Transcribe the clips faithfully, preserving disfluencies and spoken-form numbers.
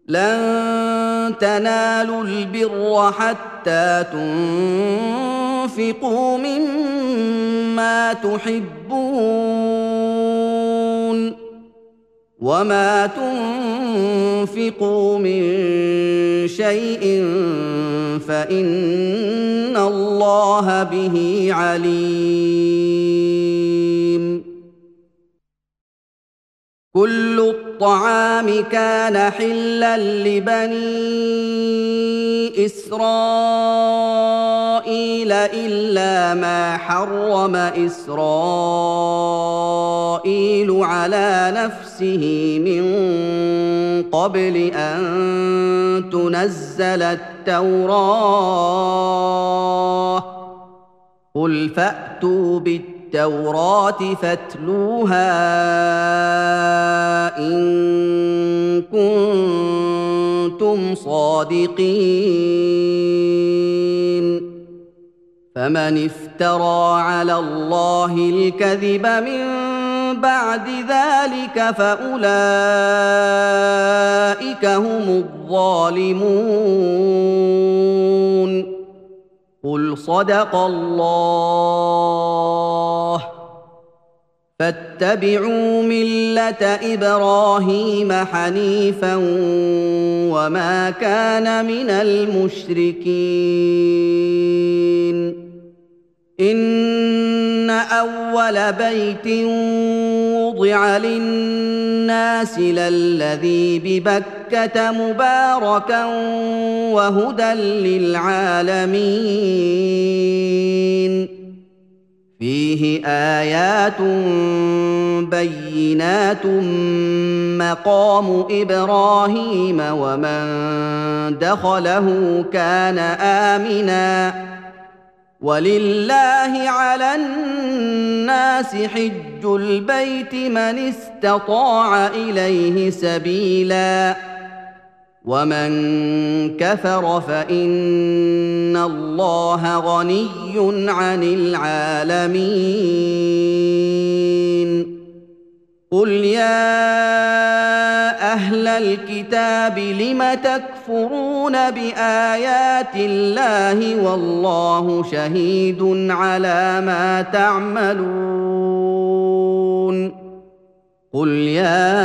لن تنالوا البر حتى تنفقوا مما تحبون وما تنفقوا من شيء فإن الله به عليم. كل الطعام كان حلا لبني إسرائيل إلا ما حرم إسرائيل على نفسه من قبل أن تنزل التوراة. قل فأتوا بالتوراة التوراة فاتلوها إن كنتم صادقين. فمن افترى على الله الكذب من بعد ذلك فأولئك هم الظالمون. قل صدق الله. فاتبعوا ملة إبراهيم حنيفا وما كان من المشركين. إن أول بيت وضع للناس للذي ببكة مباركا وهدى للعالمين. فيه آيات بينات مقام إبراهيم ومن دخله كان آمناً ولله على الناس حج البيت من استطاع إليه سبيلا ومن كفر فإن الله غني عن العالمين. قل يا أهل الكتاب لم تكفرون بآيات الله والله شهيد على ما تعملون. قل يا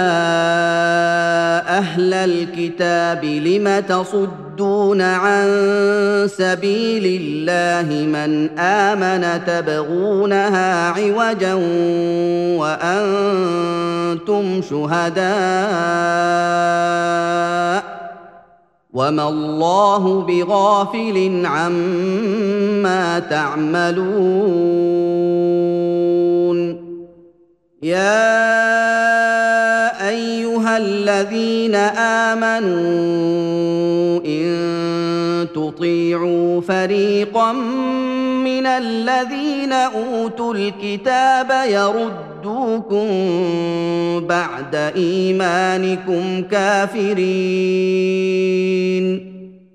أهل الكتاب لم تصدون عن سبيل الله من آمن تبغونها عوجا وأنتم شهداء وما الله بغافل عما تعملون. يا أيها الذين آمنوا إن تطيعوا فريقا من الذين أوتوا الكتاب يردوكم بعد إيمانكم كافرين